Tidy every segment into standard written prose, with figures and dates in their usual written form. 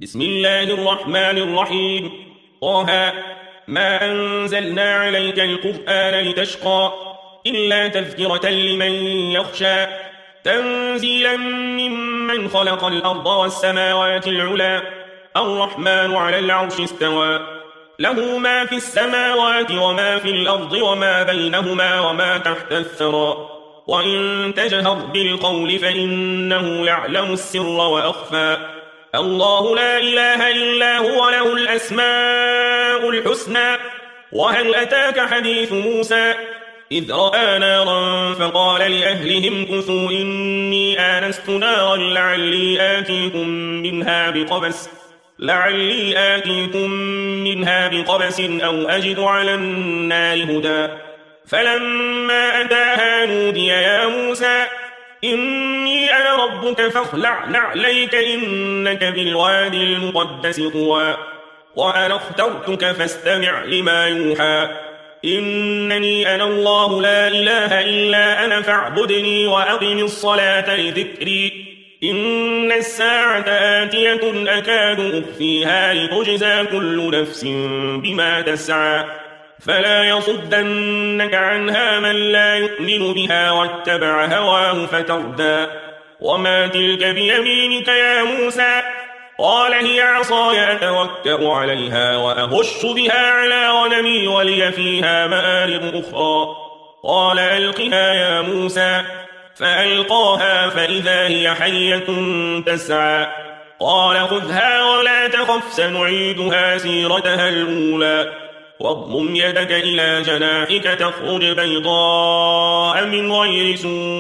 بسم الله الرحمن الرحيم. طه ما أنزلنا عليك القرآن لتشقى إلا تذكرة لمن يخشى تنزيلا ممن خلق الأرض والسماوات العلى الرحمن على العرش استوى له ما في السماوات وما في الأرض وما بينهما وما تحت الثرى وإن تجهر بالقول فإنه يعلم السر وأخفى الله لا إله إلا هو له الأسماء الحسنى. وهل أتاك حديث موسى إذ رأى نارا فقال لأهلهم كثوا إني آنست نارا لعلي آتيكم منها بقبس أو أجد على النار هدى فلما أتاها نودي يا موسى إني أنا ربك فاخلع نعليك إنك بالوادي المقدس طوى وأنا اخترتك فاستمع لما يوحى إنني أنا الله لا إله إلا أنا فاعبدني وأقم الصلاة لذكري إن الساعة آتية أكاد أخفيها لتجزى كل نفس بما تسعى فلا يصدنك عنها من لا يؤمن بها واتبع هواه فتردى وما تلك بيمينك يا موسى قال هي عصاي أتوكأ عليها وأهش بها على غنمي ولي فيها مآرب أخرى قال ألقها يا موسى فألقاها فإذا هي حية تسعى قال خذها ولا تخف سنعيدها سيرتها الأولى واضمم يدك إلى جناحك تخرج بيضاء من غير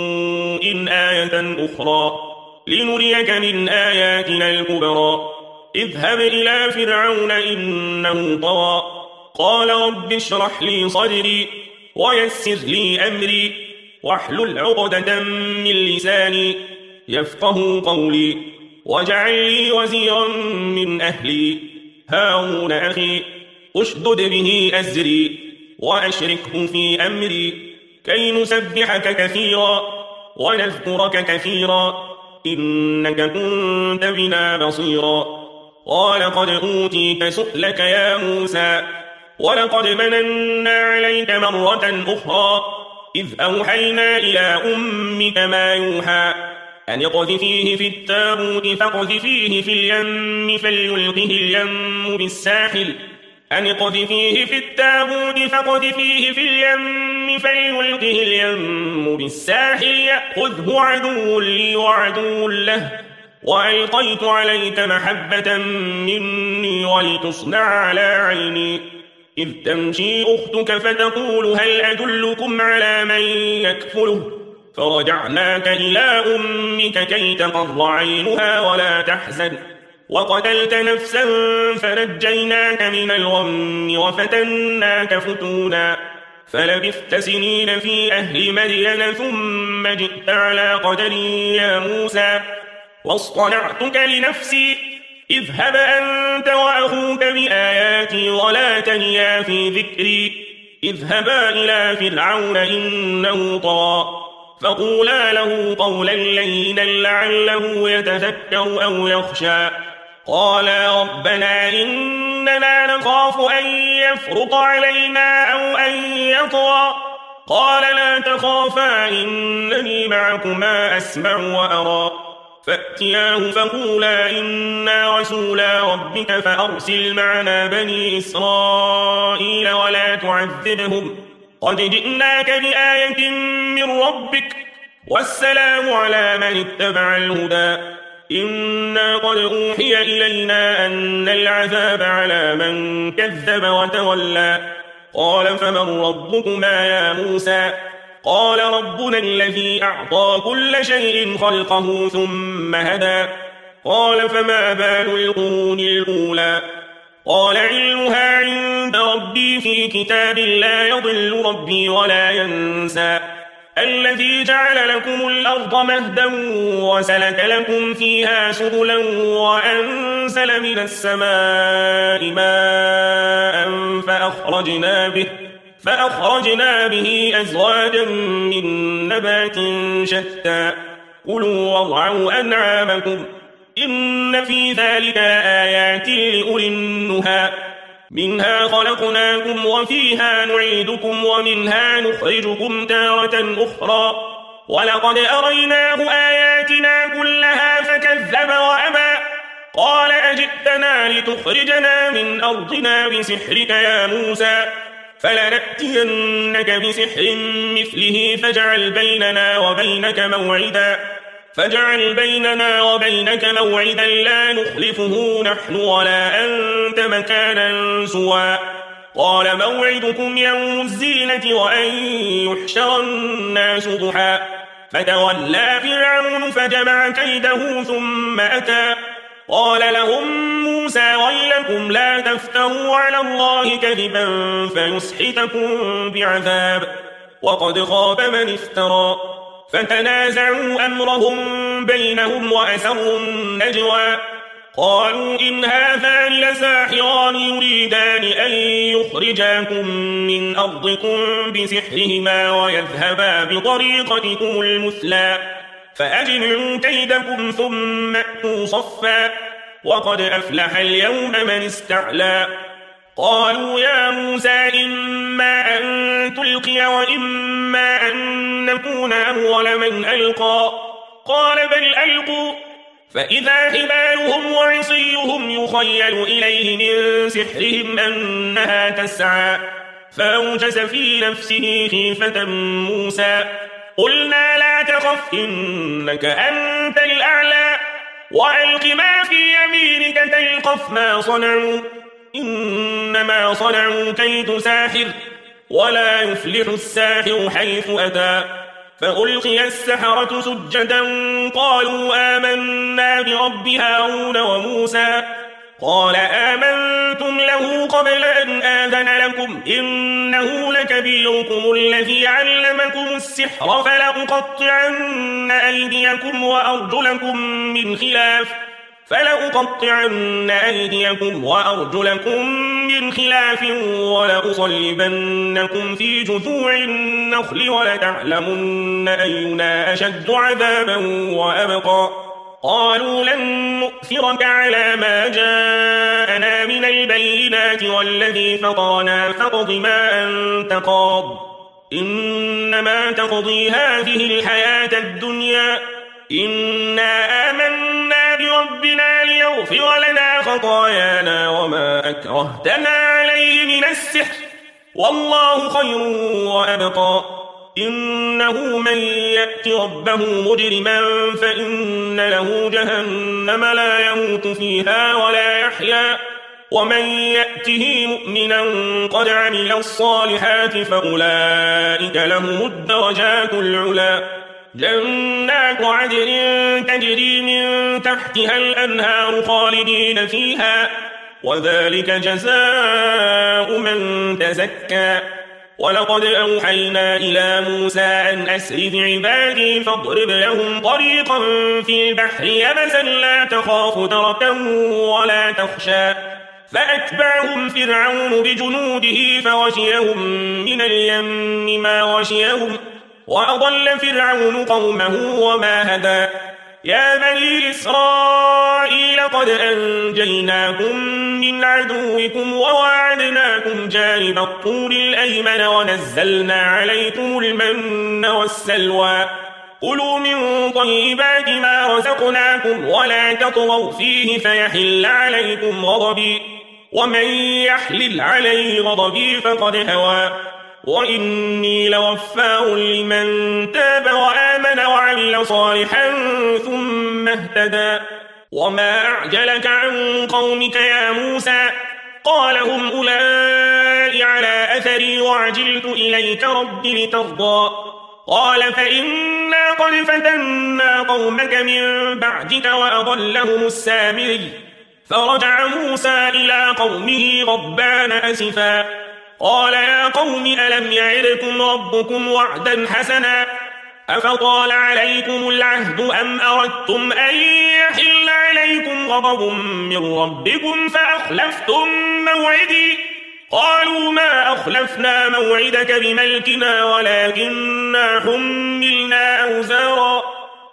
سوء آية أخرى لنريك من آياتنا الكبرى اذهب إلى فرعون إنه طغى قال رب اشرح لي صدري ويسر لي أمري واحلل عقدة من لساني يفقه قولي واجعل لي وزيرا من أهلي هارون أخي اشدد به أزري وأشركه في أمري كي نسبحك كثيرا ونذكرك كثيرا إنك كنت بنا بصيرا قال قد أوتيت سؤلك يا موسى ولقد مننا عليك مرة أخرى إذ أوحينا إلى أمك ما يوحى أن اقذفيه في التابوت فاقذفيه في اليم فليلقه اليم بالساحل أن اقذفيه في التابوت فاقذفيه في اليم فليلقه اليم بالساحل يأخذه عدو لي وعدو له وألقيت عليك محبة مني ولتصنع على عيني إذ تمشي أختك فتقول هل أدلكم على من يكفله فرجعناك إلى أمك كي تقر عينها ولا تحزن وقتلت نفسا فنجيناك من الغم وفتناك فتونا فلبثت سنين في أهل مدين ثم جئت على قدري يا موسى واصطنعتك لنفسي اذهب أنت وأخوك بآياتي ولا تنيا في ذكري اذهبا إلى فرعون إنه طغى فقولا له قولا لينا لعله يتذكر أو يخشى قالا ربنا إننا نخاف أن يفرط علينا أو أن يطغى قال لا تخافا إنني معكما أسمع وأرى فأتياه فقولا إنا رسولا ربك فأرسل معنا بني إسرائيل ولا تعذبهم قد جئناك بآية من ربك والسلام على من اتبع الهدى إنا قد أوحي إلينا أن العذاب على من كذب وتولى قال فمن ربكما يا موسى قال ربنا الذي أعطى كل شيء خلقه ثم هدى قال فما بال القرون الأولى قال علمها عند ربي في كتاب لا يضل ربي ولا ينسى الذي جعل لكم الأرض مهدا وسلك لكم فيها سبلا وأنزل من السماء ماء فأخرجنا به أزواجا من نبات شتى كلوا وارعوا أنعامكم إن في ذلك آيات لأولي النهى منها خلقناكم وفيها نعيدكم ومنها نخرجكم تارة أخرى ولقد أريناه آياتنا كلها فكذب وأبى قال أجئتنا لتخرجنا من أرضنا بسحرك يا موسى فلنأتينك بسحر مثله فاجعل بيننا وبينك موعدا لا نخلفه نحن ولا أنت مكانا سوى قال موعدكم يوم الزينة وأن يحشر الناس ضحى فتولى فرعون فجمع كيده ثم أتى قال لهم موسى ويلكم لا تفتروا على الله كذبا فيسحتكم بعذاب وقد خاب من افترى فتنازعوا أمرهم بينهم وأسروا النجوى قالوا إن هذان لساحران يريدان أن يخرجاكم من أرضكم بسحرهما ويذهبا بطريقتكم المثلى فأجمعوا كيدكم ثم أتوا صفا وقد أفلح اليوم من استعلى قالوا يا موسى إما أن تلقي وإما أن نكون أول من ألقى قال بل ألقوا فإذا حبالهم وعصيهم يخيل إليه من سحرهم أنها تسعى فأوجس في نفسه خيفة موسى قلنا لا تخف إنك أنت الأعلى وألق ما في يمينك تلقف ما صنعوا إنما صنعوا كيد ساحر ولا يفلح الساحر حيث أتى فألقي السحرة سجدا قالوا آمنا برب هارون وموسى قال آمنتم له قبل أن آذن لكم إنه لكبيركم الذي علمكم السحر فلأقطعن أيديكم وأرجلكم من خلاف ولأصلبنكم في جذوع النخل ولتعلمن أينا أشد عذابا وأبقى قالوا لن نؤثرك على ما جاءنا من البينات والذي فطرنا فاقض ما أنت قاض إنما تقضي هذه الحياة الدنيا إنا آمنا بربنا ليغفر لنا خطايانا وما أكرهتنا عليه من السحر والله خير وأبقى إنه من يأت ربه مجرما فإن له جهنم لا يموت فيها ولا يحيا ومن يأته مؤمنا قد عمل الصالحات فأولئك لهم الدرجات العلى جنات عدن تجري من تحتها الأنهار خالدين فيها وذلك جزاء من تزكى ولقد أوحينا إلى موسى أن أسر بعبادي فاضرب لهم طريقا في البحر يبسا لا تخاف دركا ولا تخشى فأتبعهم فرعون بجنوده فغشيهم من اليم ما غشيهم وأضل فرعون قومه وما هدى يا بني إسرائيل قد أنجيناكم من عدوكم وواعدناكم جانب الطور الأيمن ونزلنا عليكم المن والسلوى كلوا من طيبات ما رزقناكم ولا تطغوا فيه فيحل عليكم غضبي ومن يحلل عليه غضبي فقد هوى وإني لغفار لمن تاب وآمن وعمل صالحا ثم اهتدى وما أعجلك عن قومك يا موسى قال هم أولئك على أثري وعجلت إليك رب لترضى قال فإنا قد فتنا قومك من بعدك وأضلهم السامري فرجع موسى إلى قومه غضبان أسفا قال يا قوم ألم يعدكم ربكم وعدا حسنا أفطال عليكم العهد أم أردتم أن يحل عليكم غضب من ربكم فأخلفتم موعدي قالوا ما أخلفنا موعدك بملكنا ولكننا حملنا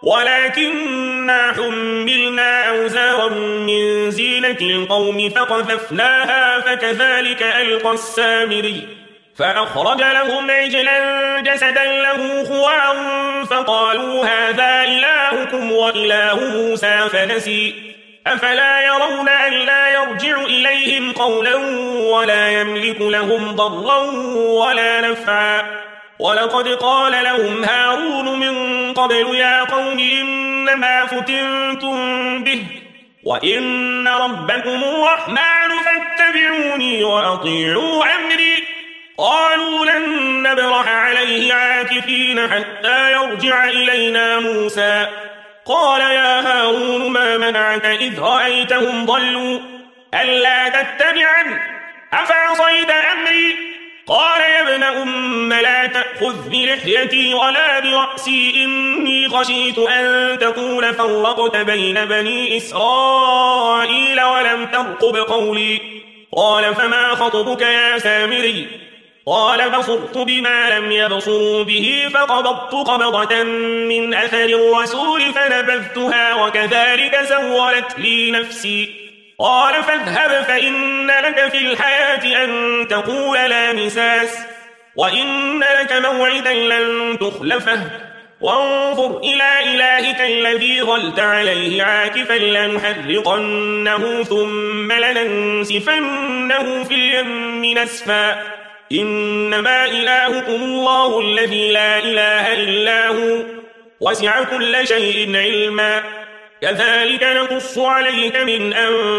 ولكننا حملنا أوزارا من زينة القوم فقذفناها فكذلك ألقى السامري فأخرج لهم عجلا جسدا له خوار فقالوا هذا إلهكم وإله موسى فنسي أفلا يرون ألا يرجع إليهم قولا ولا يملك لهم ضرا ولا نفعا ولقد قال لهم هارون من قبل يا قوم إنما فتنتم به وإن ربكم الرحمن فاتبعوني وأطيعوا أمري قالوا لن نبرح عليه عاكفين حتى يرجع إلينا موسى قال يا هارون ما منعك إذ رأيتهم ضلوا ألا تتبعن أفعصيت أمري قال يا ابن أم لا تأخذ بلحيتي ولا برأسي إني خشيت أن تقول فرقت بين بني إسرائيل ولم ترقب قولي قال فما خطبك يا سامري قال بصرت بما لم يبصروا به فقبضت قبضة من أثر الرسول فنبذتها وكذلك سولت لي نفسي قال فاذهب فإن لك في الحياة أن تقول لا مساس وإن لك موعدا لن تخلفه وانظر إلى إلهك الذي ظلت عليه عاكفا لنحرقنه ثم لننسفنه في اليم نسفا إنما إلهكم الله الذي لا إله إلا هو وسع كل شيء علما كذلك نقص عليك من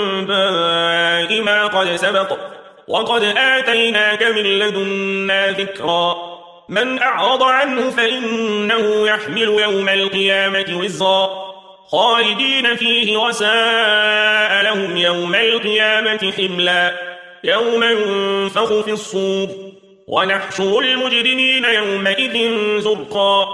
أنباء ما قد سبق وقد آتيناك من لدنا ذكرا من أعرض عنه فإنه يحمل يوم القيامة وزرا خالدين فيه وساء لهم يوم القيامة حملا يوم ينفخ في الصور ونحشر المجرمين يومئذ زرقا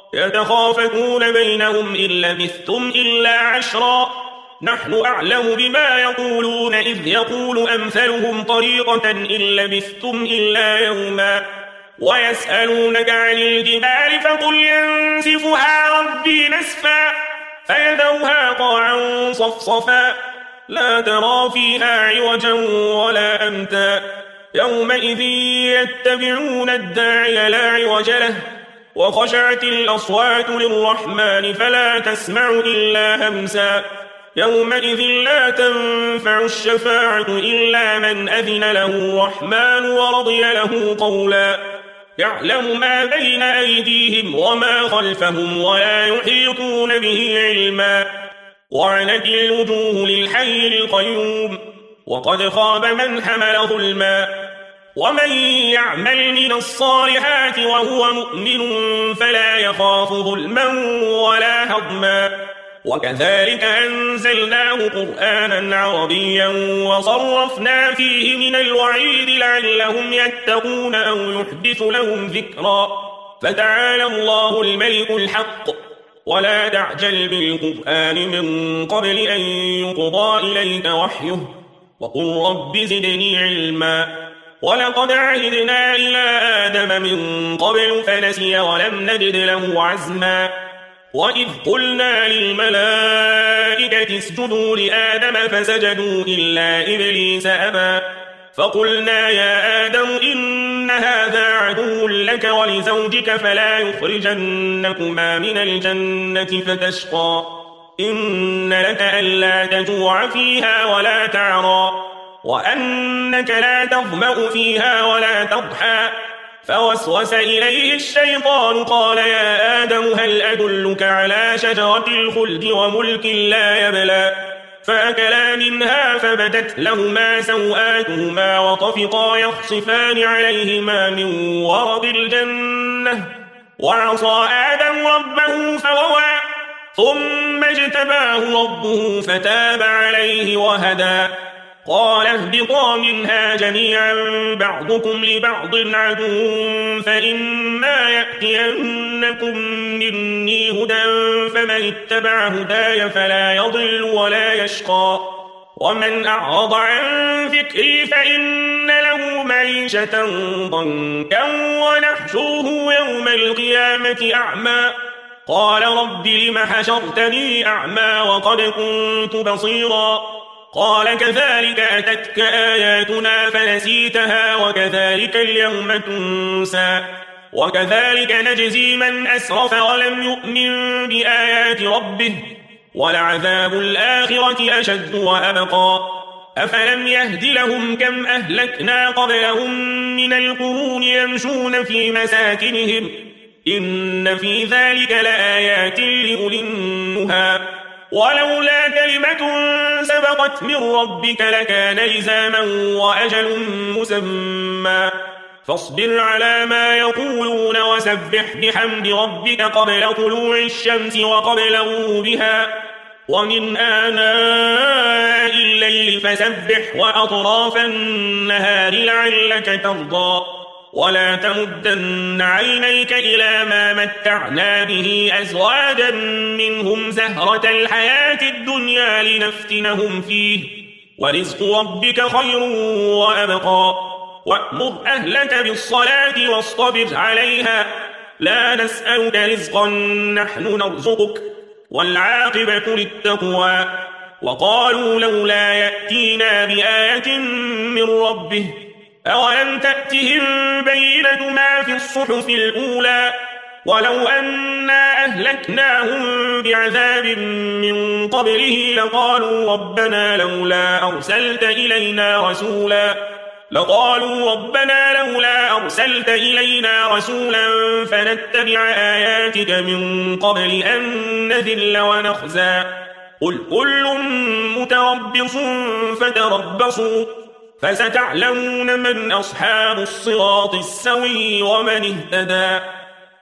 يتخافتون بينهم إن لبثتم إلا عشرا نحن أعلم بما يقولون إذ يقول أمثلهم طريقة إن لبثتم إلا يوما ويسألونك عن الجبال فقل ينسفها ربي نسفا فيذرها قاعا صفصفا لا ترى فيها عوجا ولا أمتا يومئذ يتبعون الداعي لا عوج له وخشعت الأصوات للرحمن فلا تسمع إلا همسا يومئذ لا تنفع الشفاعة إلا من أذن له الرحمن ورضي له قولا يعلم ما بين أيديهم وما خلفهم ولا يحيطون به علما وعنت الوجوه للحي القيوم وقد خاب من حمل ظلما ومن يعمل من الصالحات وهو مؤمن فلا يخاف ظلما ولا هضما وكذلك أنزلناه قرآنا عربيا وصرفنا فيه من الوعيد لعلهم يتقون أو يحدث لهم ذكرا فتعالى الله الملك الحق ولا تعجل بالقرآن من قبل أن يقضى إليك وحيه وقل رب زدني علما ولقد عهدنا إلى آدم من قبل فنسي ولم نجد له عزما وإذ قلنا للملائكة اسجدوا لآدم فسجدوا إلا إبليس أبى فقلنا يا آدم إن هذا عدو لك ولزوجك فلا يخرجنكما من الجنة فتشقى إن لك ألا تجوع فيها ولا تعرى وأنك لا تظمأ فيها ولا تضحى فوسوس إليه الشيطان قال يا آدم هل أدلك على شجرة الخلد وملك لا يبلى فأكلا منها فبدت لهما سوآتهما وطفقا يخصفان عليهما من ورق الجنة وعصى آدم ربه فغوى ثم اجتباه ربه فتاب عليه وهدى قال اهبطا منها جميعا بعضكم لبعض عدو فإما يأتينكم مني هدى فمن اتبع هداي فلا يضل ولا يشقى ومن أعرض عن ذكري فإن له معيشة ضنكا ونحشره يوم القيامة أعمى قال رب لم حشرتني أعمى وقد كنت بصيرا قال كذلك أتتك آياتنا فنسيتها وكذلك اليوم تنسى وكذلك نجزي من أسرف ولم يؤمن بآيات ربه ولعذاب الآخرة أشد وأبقى أفلم يهد لهم كم أهلكنا قبلهم من القرون يمشون في مساكنهم إن في ذلك لآيات لأولي النهى ولولا كلمة سبقت من ربك لكان لزاما وأجل مسمى فاصبر على ما يقولون وسبح بحمد ربك قبل طلوع الشمس وقبل غروبها ومن آناء الليل فسبح وأطراف النهار لعلك ترضى ولا تمدن عينيك إلى ما متعنا به أزواجا منهم زهرة الحياة الدنيا لنفتنهم فيه ورزق ربك خير وأبقى وأمر أهلك بالصلاة واصطبر عليها لا نسألك رزقا نحن نرزقك والعاقبة للتقوى وقالوا لولا يأتينا بآية من ربه أولم تأتهم بينة ما في الصحف الأولى ولو أنا أهلكناهم بعذاب من قبله لقالوا ربنا لولا أرسلت إلينا رسولا فنتبع آياتك من قبل أن نذل ونخزى قل كل متربص فتربصوا فستعلمون من أصحاب الصراط السوي ومن اهتدى